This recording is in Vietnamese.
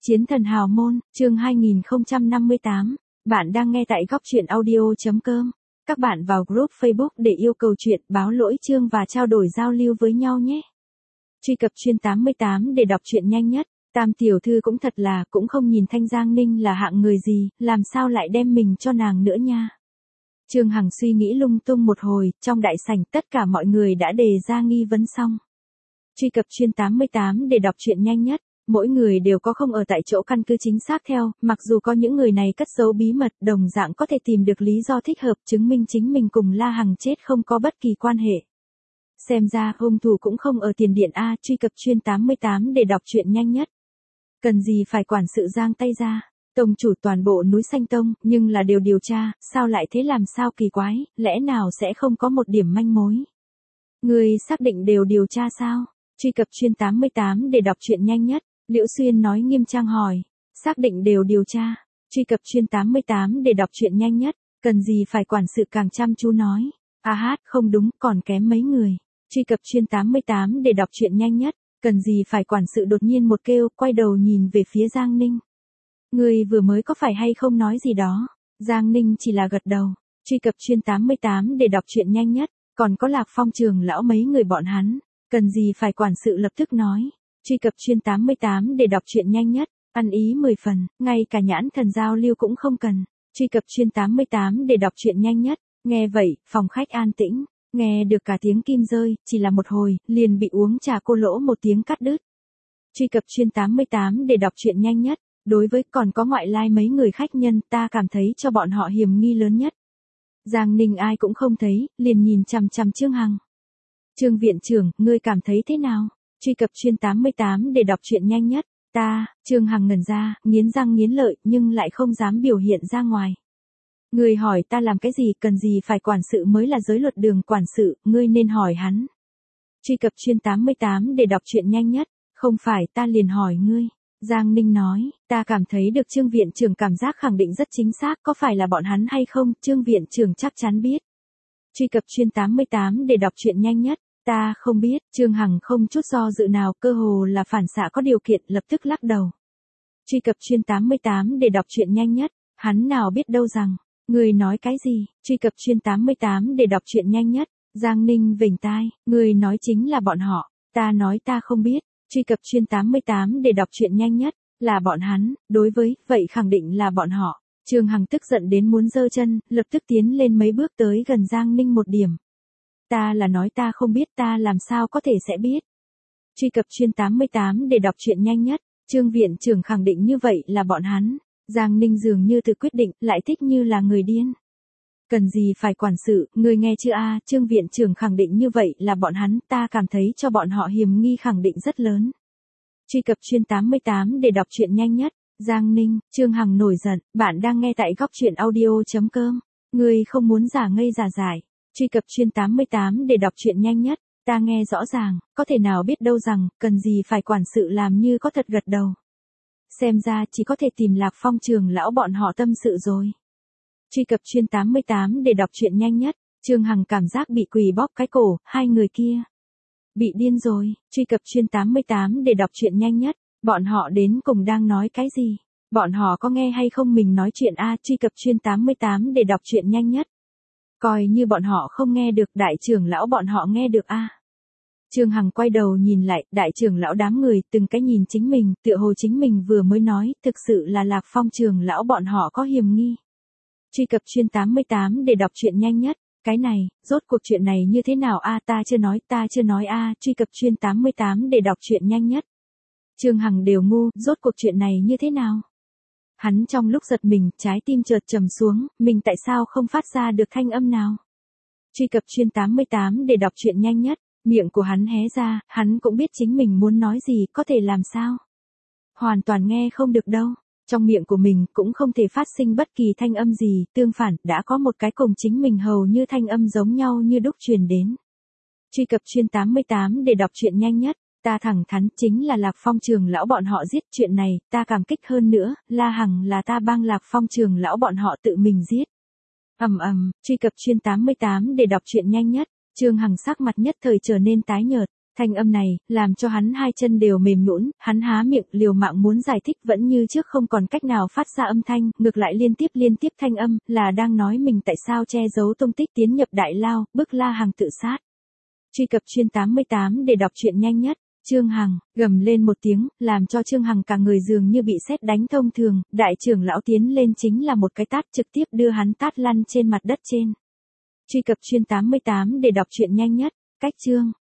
Chiến thần hào môn, chương 2058. Bạn đang nghe tại góc truyện audio.com. Các bạn vào group Facebook để yêu cầu chuyện, báo lỗi chương và trao đổi giao lưu với nhau nhé. Truy cập chuyên 88 để đọc truyện nhanh nhất. Tam tiểu thư cũng thật là, cũng không nhìn Thanh Giang Ninh là hạng người gì, làm sao lại đem mình cho nàng nữa nha. Trương Hằng suy nghĩ lung tung một hồi, trong đại sảnh tất cả mọi người đã đề ra nghi vấn xong. Truy cập chuyên 88 để đọc truyện nhanh nhất. Mỗi người đều có không ở tại chỗ căn cứ chính xác theo, mặc dù có những người này cất giấu bí mật, đồng dạng có thể tìm được lý do thích hợp chứng minh chính mình cùng La Hằng chết không có bất kỳ quan hệ. Xem ra hung thủ cũng không ở tiền điện A. Truy cập chuyên 88 để đọc truyện nhanh nhất. Cần gì phải quản sự giang tay ra. Tông chủ toàn bộ núi Xanh Tông, nhưng là đều điều tra, sao lại thế, làm sao kỳ quái, lẽ nào sẽ không có một điểm manh mối. Người xác định đều điều tra sao? Truy cập chuyên 88 để đọc truyện nhanh nhất. Liễu Xuyên nói nghiêm trang hỏi. Xác định đều điều tra. Truy cập chuyên 88 để đọc truyện nhanh nhất. Cần gì phải quản sự càng chăm chú nói. Không đúng, còn kém mấy người. Truy cập chuyên 88 để đọc truyện nhanh nhất. Cần gì phải quản sự đột nhiên một kêu, quay đầu nhìn về phía Giang Ninh. Người vừa mới có phải hay không nói gì đó. Giang Ninh chỉ là gật đầu. Truy cập chuyên 88 để đọc truyện nhanh nhất. Còn có Lạc Phong trường lão mấy người bọn hắn. Cần gì phải quản sự lập tức nói. Truy cập chuyên 88 để đọc truyện nhanh nhất. Ăn ý 10 phần, ngay cả nhãn thần giao lưu cũng không cần. Truy cập chuyên 88 để đọc truyện nhanh nhất. Nghe vậy, phòng khách an tĩnh. Nghe được cả tiếng kim rơi, chỉ là một hồi, liền bị uống trà cô lỗ một tiếng cắt đứt. Truy cập chuyên 88 để đọc truyện nhanh nhất. Đối với còn có ngoại lai mấy người khách nhân, ta cảm thấy cho bọn họ hiểm nghi lớn nhất. Giang Ninh ai cũng không thấy, liền nhìn chằm chằm Trương Hằng. Trương viện trưởng, ngươi cảm thấy thế nào? Truy cập chuyên 88 để đọc truyện nhanh nhất. Trương Hằng ngẩn ra, nghiến răng nghiến lợi, nhưng lại không dám biểu hiện ra ngoài. Ngươi hỏi ta làm cái gì, cần gì phải quản sự mới là giới luật đường quản sự, ngươi nên hỏi hắn. Truy cập chuyên 88 để đọc truyện nhanh nhất. Không phải, ta liền hỏi ngươi. Giang Ninh nói, ta cảm thấy được Trương viện trưởng cảm giác khẳng định rất chính xác, có phải là bọn hắn hay không, Trương viện trưởng chắc chắn biết. Truy cập chuyên 88 để đọc truyện nhanh nhất. Ta không biết. Trương Hằng không chút do dự nào, cơ hồ là phản xạ có điều kiện, lập tức lắc đầu. Truy cập chuyên 88 để đọc truyện nhanh nhất. Hắn nào biết đâu rằng. Người nói cái gì? Truy cập chuyên 88 để đọc truyện nhanh nhất. Giang Ninh vểnh tai. Người nói chính là bọn họ. Ta nói ta không biết. Truy cập chuyên 88 để đọc truyện nhanh nhất. Là bọn hắn. Đối với, vậy khẳng định là bọn họ. Trương Hằng tức giận đến muốn giơ chân, lập tức tiến lên mấy bước tới gần Giang Ninh một điểm. Ta là nói ta không biết, ta làm sao có thể sẽ biết. Truy cập chuyên 88 để đọc truyện nhanh nhất. Trương viện trưởng khẳng định như vậy là bọn hắn. Giang Ninh dường như tự quyết định, lại thích như là người điên. Cần gì phải quản sự, người nghe chưa a? Trương viện trưởng khẳng định như vậy là bọn hắn, ta cảm thấy cho bọn họ hiểm nghi khẳng định rất lớn. Truy cập chuyên 88 để đọc truyện nhanh nhất. Giang Ninh, Trương Hằng nổi giận, bạn đang nghe tại góc truyện audio.com. Người không muốn giả ngây giả dại. Truy cập chuyên 88 để đọc truyện nhanh nhất. Ta nghe rõ ràng, có thể nào biết đâu rằng, cần gì phải quản sự làm như có thật gật đầu. Xem ra chỉ có thể tìm Lạc Phong trường lão bọn họ tâm sự rồi. Truy cập chuyên 88 để đọc truyện nhanh nhất. Trương Hằng cảm giác bị quỳ bóp cái cổ, hai người kia. Bị điên rồi. Truy cập chuyên 88 để đọc truyện nhanh nhất. Bọn họ đến cùng đang nói cái gì? Bọn họ có nghe hay không mình nói chuyện a? Truy cập chuyên 88 để đọc truyện nhanh nhất. Coi như bọn họ không nghe được, đại trưởng lão bọn họ nghe được a. Trương Hằng quay đầu nhìn lại, đại trưởng lão đám người từng cái nhìn chính mình, tựa hồ chính mình vừa mới nói, thực sự là Lạc Phong trường lão bọn họ có hiểm nghi. Truy cập chuyên 88 để đọc truyện nhanh nhất. Cái này, rốt cuộc chuyện này như thế nào a? Ta chưa nói a. Truy cập chuyên 88 để đọc truyện nhanh nhất. Trương Hằng đều ngu, rốt cuộc chuyện này như thế nào? Hắn trong lúc giật mình, trái tim chợt trầm xuống, mình tại sao không phát ra được thanh âm nào? Truy cập chuyên 88 để đọc truyện nhanh nhất. Miệng của hắn hé ra, hắn cũng biết chính mình muốn nói gì, có thể làm sao? Hoàn toàn nghe không được đâu. Trong miệng của mình cũng không thể phát sinh bất kỳ thanh âm gì, tương phản, đã có một cái cùng chính mình hầu như thanh âm giống nhau như đúc truyền đến. Truy cập chuyên 88 để đọc truyện nhanh nhất. Ta thẳng thắn, chính là Lạc Phong trường lão bọn họ giết, chuyện này, ta cảm kích hơn nữa, La Hằng là ta bang Lạc Phong trường lão bọn họ tự mình giết. Truy cập chuyên 88 để đọc truyện nhanh nhất. Trương Hằng sắc mặt nhất thời trở nên tái nhợt. Thanh âm này, làm cho hắn hai chân đều mềm nhũn, hắn há miệng liều mạng muốn giải thích vẫn như trước không còn cách nào phát ra âm thanh, ngược lại liên tiếp thanh âm, là đang nói mình tại sao che giấu tung tích tiến nhập đại lao, bức La Hằng tự sát. Truy cập chuyên 88 để đọc truyện nhanh nhất. Trương Hằng, gầm lên một tiếng, làm cho Trương Hằng cả người dường như bị sét đánh thông thường, đại trưởng lão tiến lên chính là một cái tát trực tiếp đưa hắn tát lăn trên mặt đất trên. Truy cập chuyên 88 để đọc truyện nhanh nhất. Cách chương.